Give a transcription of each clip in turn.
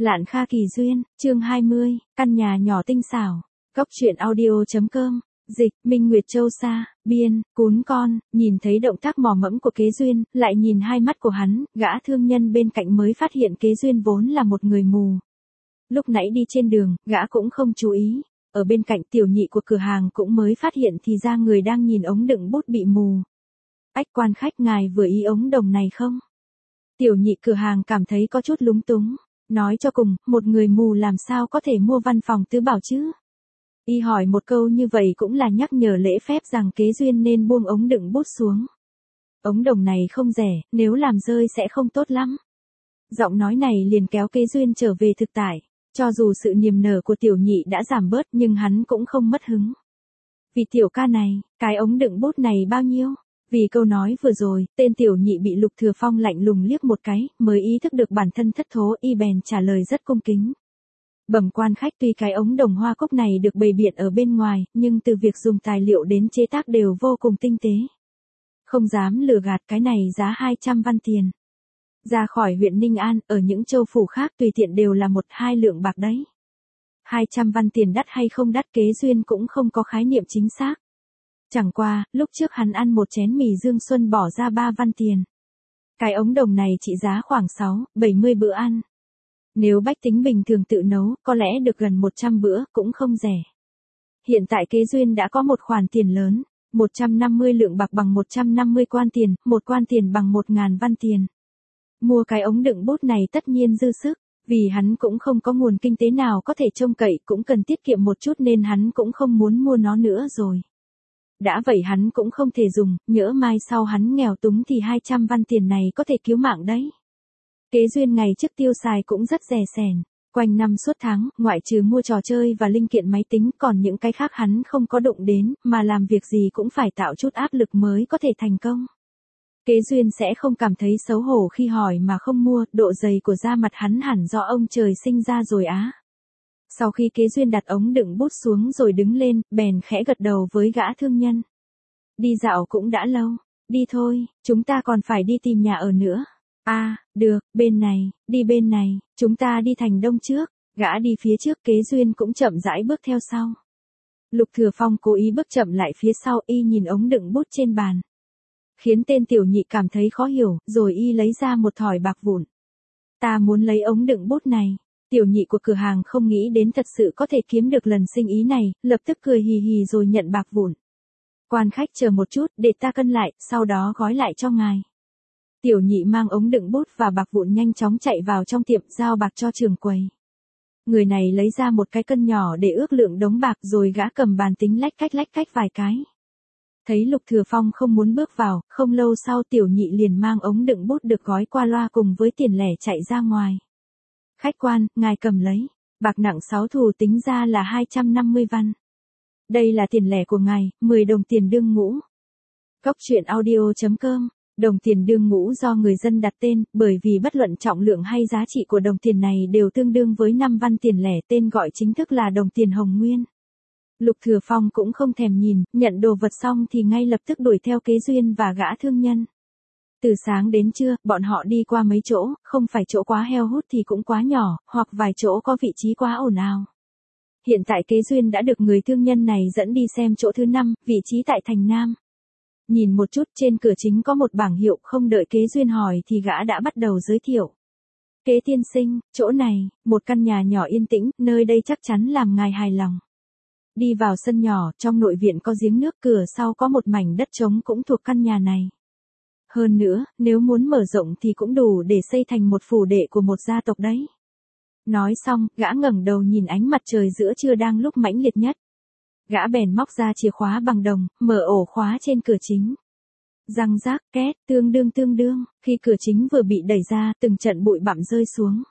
Lạn Kha Kỳ Duyên, chương 20, căn nhà nhỏ tinh xảo. Góc truyện audio.com. Dịch, Minh Nguyệt Châu Sa, biên, cún con, nhìn thấy động tác mò mẫm của Kế Duyên, lại nhìn hai mắt của hắn, gã thương nhân bên cạnh mới phát hiện Kế Duyên vốn là một người mù. Lúc nãy đi trên đường, gã cũng không chú ý. Ở bên cạnh tiểu nhị của cửa hàng cũng mới phát hiện thì ra người đang nhìn ống đựng bút bị mù. Ách quan khách, ngài vừa ý ống đồng này không? Tiểu nhị cửa hàng cảm thấy có chút lúng túng. Nói cho cùng, một người mù làm sao có thể mua văn phòng tứ bảo chứ? Y hỏi một câu như vậy cũng là nhắc nhở lễ phép rằng Kế Duyên nên buông ống đựng bút xuống. Ống đồng này không rẻ, nếu làm rơi sẽ không tốt lắm. Giọng nói này liền kéo Kế Duyên trở về thực tại. Cho dù sự niềm nở của tiểu nhị đã giảm bớt nhưng hắn cũng không mất hứng. Vì tiểu ca này, cái ống đựng bút này bao nhiêu? Vì câu nói vừa rồi, tên tiểu nhị bị Lục Thừa Phong lạnh lùng liếc một cái, mới ý thức được bản thân thất thố, y bèn trả lời rất cung kính. Bẩm quan khách, tuy cái ống đồng hoa cúc này được bày biện ở bên ngoài, nhưng từ việc dùng tài liệu đến chế tác đều vô cùng tinh tế. Không dám lừa gạt, cái này giá 200 văn tiền. Ra khỏi huyện Ninh An, ở những châu phủ khác tùy tiện đều là 1-2 lượng bạc đấy. 200 văn tiền đắt hay không đắt, Kế Duyên cũng không có khái niệm chính xác. Chẳng qua, lúc trước hắn ăn một chén mì Dương Xuân bỏ ra 3 văn tiền. Cái ống đồng này trị giá khoảng 60 bữa ăn. Nếu bách tính bình thường tự nấu, có lẽ được gần 100 bữa, cũng không rẻ. Hiện tại Kế Duyên đã có một khoản tiền lớn, 150 lượng bạc bằng 150 quan tiền, một quan tiền bằng 1.000 văn tiền. Mua cái ống đựng bút này tất nhiên dư sức, vì hắn cũng không có nguồn kinh tế nào có thể trông cậy, cũng cần tiết kiệm một chút nên hắn cũng không muốn mua nó nữa rồi. Đã vậy hắn cũng không thể dùng, nhỡ mai sau hắn nghèo túng thì 200 văn tiền này có thể cứu mạng đấy. Kế Duyên ngày trước tiêu xài cũng rất rẻ sẻn, quanh năm suốt tháng, ngoại trừ mua trò chơi và linh kiện máy tính, còn những cái khác hắn không có đụng đến, mà làm việc gì cũng phải tạo chút áp lực mới có thể thành công. Kế Duyên sẽ không cảm thấy xấu hổ khi hỏi mà không mua, độ dày của da mặt hắn hẳn do ông trời sinh ra rồi á. Sau khi Kế Duyên đặt ống đựng bút xuống rồi đứng lên, bèn khẽ gật đầu với gã thương nhân. Đi dạo cũng đã lâu, đi thôi, chúng ta còn phải đi tìm nhà ở nữa. Được, bên này, đi bên này, chúng ta đi thành đông trước. Gã đi phía trước, Kế Duyên cũng chậm rãi bước theo sau. Lục Thừa Phong cố ý bước chậm lại phía sau, y nhìn ống đựng bút trên bàn. Khiến tên tiểu nhị cảm thấy khó hiểu, rồi y lấy ra một thỏi bạc vụn. Ta muốn lấy ống đựng bút này. Tiểu nhị của cửa hàng không nghĩ đến thật sự có thể kiếm được lần sinh ý này, lập tức cười hì hì rồi nhận bạc vụn. Quan khách chờ một chút, để ta cân lại, sau đó gói lại cho ngài. Tiểu nhị mang ống đựng bút và bạc vụn nhanh chóng chạy vào trong tiệm, giao bạc cho trưởng quầy. Người này lấy ra một cái cân nhỏ để ước lượng đống bạc, rồi gã cầm bàn tính lách cách vài cái. Thấy Lục Thừa Phong không muốn bước vào, không lâu sau tiểu nhị liền mang ống đựng bút được gói qua loa cùng với tiền lẻ chạy ra ngoài. Khách quan, ngài cầm lấy. Bạc nặng 6 thù tính ra là 250 văn. Đây là tiền lẻ của ngài, 10 đồng tiền đương ngũ. Góc truyện audio.com. Đồng tiền đương ngũ do người dân đặt tên, bởi vì bất luận trọng lượng hay giá trị của đồng tiền này đều tương đương với 5 văn tiền lẻ, tên gọi chính thức là đồng tiền Hồng Nguyên. Lục Thừa Phong cũng không thèm nhìn, nhận đồ vật xong thì ngay lập tức đuổi theo Kế Duyên và gã thương nhân. Từ sáng đến trưa, bọn họ đi qua mấy chỗ, không phải chỗ quá heo hút thì cũng quá nhỏ, hoặc vài chỗ có vị trí quá ồn ào. Hiện tại Kế Duyên đã được người thương nhân này dẫn đi xem chỗ thứ 5, vị trí tại thành Nam. Nhìn một chút, trên cửa chính có một bảng hiệu, không đợi Kế Duyên hỏi thì gã đã bắt đầu giới thiệu. Kế tiên sinh, chỗ này, một căn nhà nhỏ yên tĩnh, nơi đây chắc chắn làm ngài hài lòng. Đi vào sân nhỏ, trong nội viện có giếng nước, cửa sau có một mảnh đất trống cũng thuộc căn nhà này. Hơn nữa, nếu muốn mở rộng thì cũng đủ để xây thành một phủ đệ của một gia tộc đấy. Nói xong, gã ngẩng đầu nhìn ánh mặt trời giữa trưa đang lúc mãnh liệt nhất. Gã bèn móc ra chìa khóa bằng đồng, mở ổ khóa trên cửa chính. Răng rác, két, tương đương, khi cửa chính vừa bị đẩy ra, từng trận bụi bặm rơi xuống.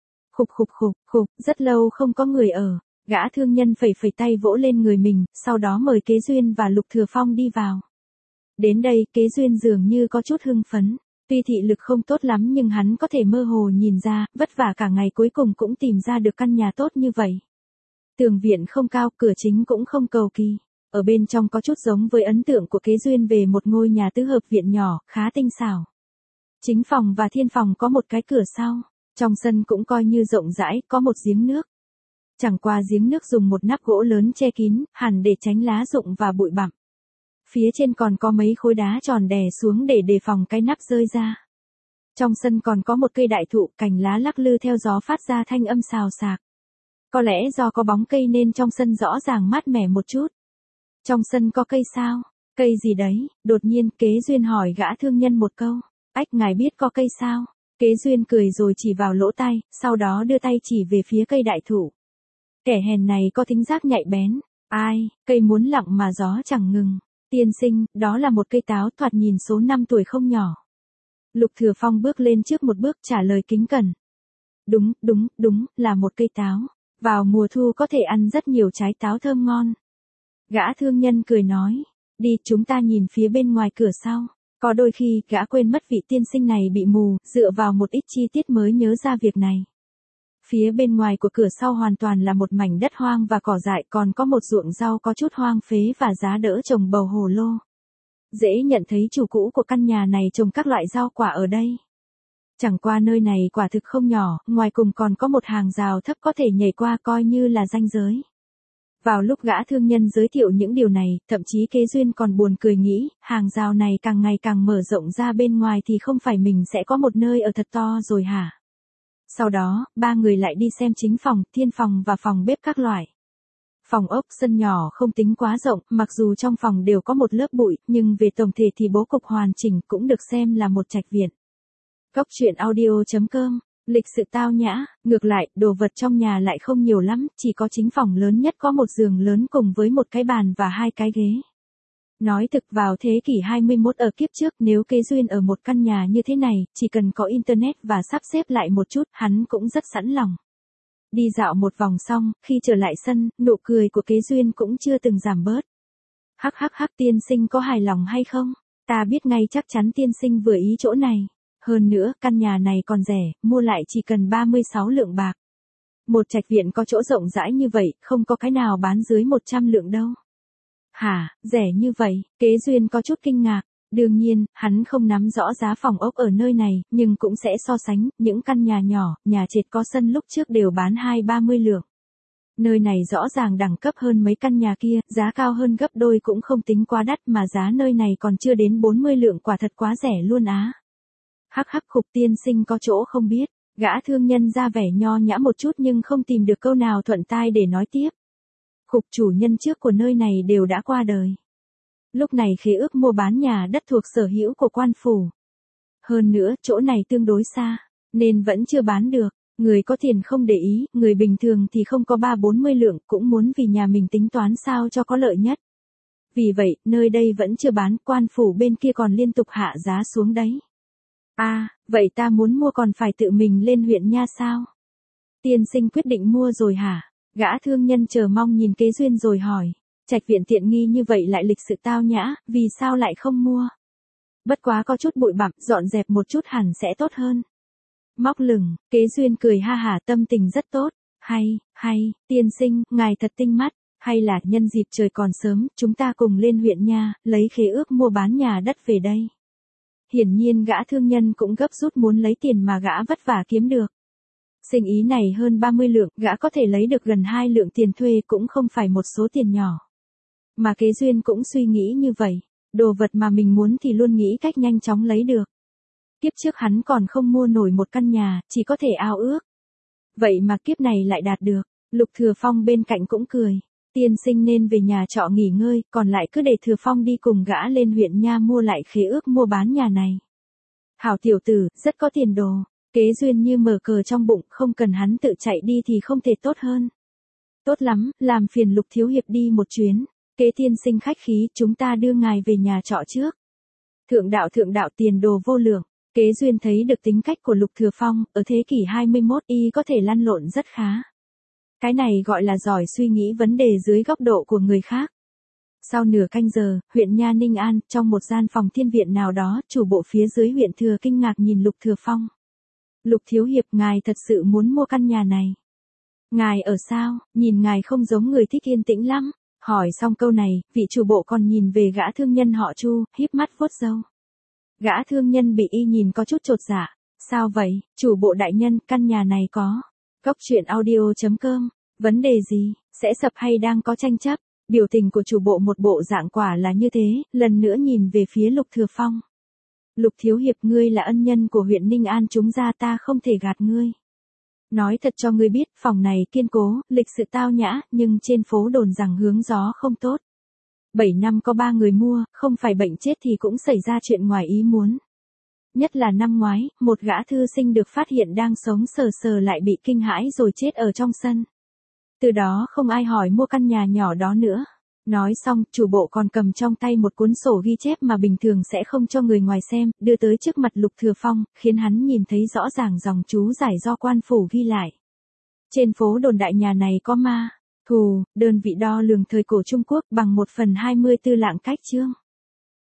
Khục, rất lâu không có người ở. Gã thương nhân phẩy tay vỗ lên người mình, sau đó mời Kế Duyên và Lục Thừa Phong đi vào. Đến đây, Kế Duyên dường như có chút hưng phấn. Tuy thị lực không tốt lắm nhưng hắn có thể mơ hồ nhìn ra, vất vả cả ngày cuối cùng cũng tìm ra được căn nhà tốt như vậy. Tường viện không cao, cửa chính cũng không cầu kỳ. Ở bên trong có chút giống với ấn tượng của Kế Duyên về một ngôi nhà tứ hợp viện nhỏ, khá tinh xảo. Chính phòng và thiên phòng có một cái cửa sau. Trong sân cũng coi như rộng rãi, có một giếng nước. Chẳng qua giếng nước dùng một nắp gỗ lớn che kín, hẳn để tránh lá rụng và bụi bặm. Phía trên còn có mấy khối đá tròn đè xuống để đề phòng cái nắp rơi ra. Trong sân còn có một cây đại thụ, cành lá lắc lư theo gió phát ra thanh âm xào xạc. Có lẽ do có bóng cây nên trong sân rõ ràng mát mẻ một chút. Trong sân có cây sao? Cây gì đấy? Đột nhiên Kế Duyên hỏi gã thương nhân một câu. Ách, ngài biết có cây sao? Kế Duyên cười rồi chỉ vào lỗ tai, sau đó đưa tay chỉ về phía cây đại thụ. Kẻ hèn này có thính giác nhạy bén. Ai, cây muốn lặng mà gió chẳng ngừng. Tiên sinh, đó là một cây táo, thoạt nhìn số năm tuổi không nhỏ. Lục Thừa Phong bước lên trước một bước trả lời kính cẩn. Đúng, là một cây táo. Vào mùa thu có thể ăn rất nhiều trái táo thơm ngon. Gã thương nhân cười nói, đi chúng ta nhìn phía bên ngoài cửa sau. Có đôi khi gã quên mất vị tiên sinh này bị mù, dựa vào một ít chi tiết mới nhớ ra việc này. Phía bên ngoài của cửa sau hoàn toàn là một mảnh đất hoang và cỏ dại, còn có một ruộng rau có chút hoang phế và giá đỡ trồng bầu hồ lô. Dễ nhận thấy chủ cũ của căn nhà này trồng các loại rau quả ở đây. Chẳng qua nơi này quả thực không nhỏ, ngoài cùng còn có một hàng rào thấp có thể nhảy qua coi như là ranh giới. Vào lúc gã thương nhân giới thiệu những điều này, thậm chí Kế Duyên còn buồn cười nghĩ, hàng rào này càng ngày càng mở rộng ra bên ngoài thì không phải mình sẽ có một nơi ở thật to rồi hả? Sau đó, ba người lại đi xem chính phòng, thiên phòng và phòng bếp các loại. Phòng ốc sân nhỏ không tính quá rộng, mặc dù trong phòng đều có một lớp bụi, nhưng về tổng thể thì bố cục hoàn chỉnh cũng được xem là một trạch viện. Góc truyện audio.com, lịch sự tao nhã, ngược lại, đồ vật trong nhà lại không nhiều lắm, chỉ có chính phòng lớn nhất có một giường lớn cùng với một cái bàn và hai cái ghế. Nói thực vào thế kỷ 21 ở kiếp trước, nếu Kế Duyên ở một căn nhà như thế này, chỉ cần có internet và sắp xếp lại một chút, hắn cũng rất sẵn lòng. Đi dạo một vòng xong, khi trở lại sân, nụ cười của Kế Duyên cũng chưa từng giảm bớt. Hắc, tiên sinh có hài lòng hay không? Ta biết ngay chắc chắn tiên sinh vừa ý chỗ này. Hơn nữa, căn nhà này còn rẻ, mua lại chỉ cần 36 lượng bạc. Một trạch viện có chỗ rộng rãi như vậy, không có cái nào bán dưới 100 lượng đâu. Hả, rẻ như vậy? Kế Duyên có chút kinh ngạc. Đương nhiên, hắn không nắm rõ giá phòng ốc ở nơi này, nhưng cũng sẽ so sánh, những căn nhà nhỏ, nhà trệt có sân lúc trước đều bán 20-30 lượng. Nơi này rõ ràng đẳng cấp hơn mấy căn nhà kia, giá cao hơn gấp đôi cũng không tính quá đắt mà giá nơi này còn chưa đến 40 lượng, quả thật quá rẻ luôn á. Hắc, Khục tiên sinh có chỗ không biết. Gã thương nhân ra vẻ nho nhã một chút nhưng không tìm được câu nào thuận tai để nói tiếp. Khục chủ nhân trước của nơi này đều đã qua đời. Lúc này khế ước mua bán nhà đất thuộc sở hữu của quan phủ. Hơn nữa, chỗ này tương đối xa, nên vẫn chưa bán được. Người có tiền không để ý, người bình thường thì không có 30-40 lượng, cũng muốn vì nhà mình tính toán sao cho có lợi nhất. Vì vậy, nơi đây vẫn chưa bán, quan phủ bên kia còn liên tục hạ giá xuống đấy. Vậy ta muốn mua còn phải tự mình lên huyện nha sao? Tiên sinh quyết định mua rồi hả? Gã thương nhân chờ mong nhìn Kế Duyên rồi hỏi. Trạch viện tiện nghi như vậy lại lịch sự tao nhã, vì sao lại không mua? Bất quá có chút bụi bặm, dọn dẹp một chút hẳn sẽ tốt hơn. Móc lửng, Kế Duyên cười ha hả, tâm tình rất tốt. Hay, tiên sinh, ngài thật tinh mắt. Hay là nhân dịp trời còn sớm, chúng ta cùng lên huyện nha, lấy khế ước mua bán nhà đất về đây. Hiển nhiên gã thương nhân cũng gấp rút muốn lấy tiền mà gã vất vả kiếm được. Sinh ý này hơn 30 lượng, gã có thể lấy được gần 2 lượng tiền thuê cũng không phải một số tiền nhỏ. Mà Kế Duyên cũng suy nghĩ như vậy, đồ vật mà mình muốn thì luôn nghĩ cách nhanh chóng lấy được. Kiếp trước hắn còn không mua nổi một căn nhà, chỉ có thể ao ước. Vậy mà kiếp này lại đạt được. Lục Thừa Phong bên cạnh cũng cười. Tiên sinh nên về nhà trọ nghỉ ngơi, còn lại cứ để Thừa Phong đi cùng gã lên huyện nha mua lại khế ước mua bán nhà này. Hảo tiểu tử, rất có tiền đồ. Kế Duyên như mở cờ trong bụng, không cần hắn tự chạy đi thì không thể tốt hơn. Tốt lắm, làm phiền Lục thiếu hiệp đi một chuyến. Kế tiên sinh khách khí, chúng ta đưa ngài về nhà trọ trước. Thượng đạo tiền đồ vô lượng. Kế Duyên thấy được tính cách của Lục Thừa Phong, ở thế kỷ 21 y có thể lăn lộn rất khá. Cái này gọi là giỏi suy nghĩ vấn đề dưới góc độ của người khác. Sau nửa canh giờ, huyện nha Ninh An, trong một gian phòng thiên viện nào đó, chủ bộ phía dưới huyện thừa kinh ngạc nhìn Lục Thừa Phong. Lục thiếu hiệp, ngài thật sự muốn mua căn nhà này. Ngài ở sao, nhìn ngài không giống người thích yên tĩnh lắm. Hỏi xong câu này, vị chủ bộ còn nhìn về gã thương nhân họ Chu, híp mắt vuốt râu. Gã thương nhân bị y nhìn có chút chột dạ. Sao vậy, chủ bộ đại nhân, căn nhà này có. Góc truyện audio.com. Vấn đề gì, sẽ sập hay đang có tranh chấp? Biểu tình của chủ bộ một bộ dạng quả là như thế, lần nữa nhìn về phía Lục Thừa Phong. Lục thiếu hiệp, ngươi là ân nhân của huyện Ninh An chúng ta, ta không thể gạt ngươi. Nói thật cho ngươi biết, phòng này kiên cố, lịch sự tao nhã, nhưng trên phố đồn rằng hướng gió không tốt. 7 năm có 3 người mua, không phải bệnh chết thì cũng xảy ra chuyện ngoài ý muốn. Nhất là năm ngoái, một gã thư sinh được phát hiện đang sống sờ sờ lại bị kinh hãi rồi chết ở trong sân. Từ đó không ai hỏi mua căn nhà nhỏ đó nữa. Nói xong, chủ bộ còn cầm trong tay một cuốn sổ ghi chép mà bình thường sẽ không cho người ngoài xem, đưa tới trước mặt Lục Thừa Phong, khiến hắn nhìn thấy rõ ràng dòng chú giải do quan phủ ghi lại. Trên phố đồn đại nhà này có ma, thù, đơn vị đo lường thời cổ Trung Quốc bằng 1/24 lạng cách chương.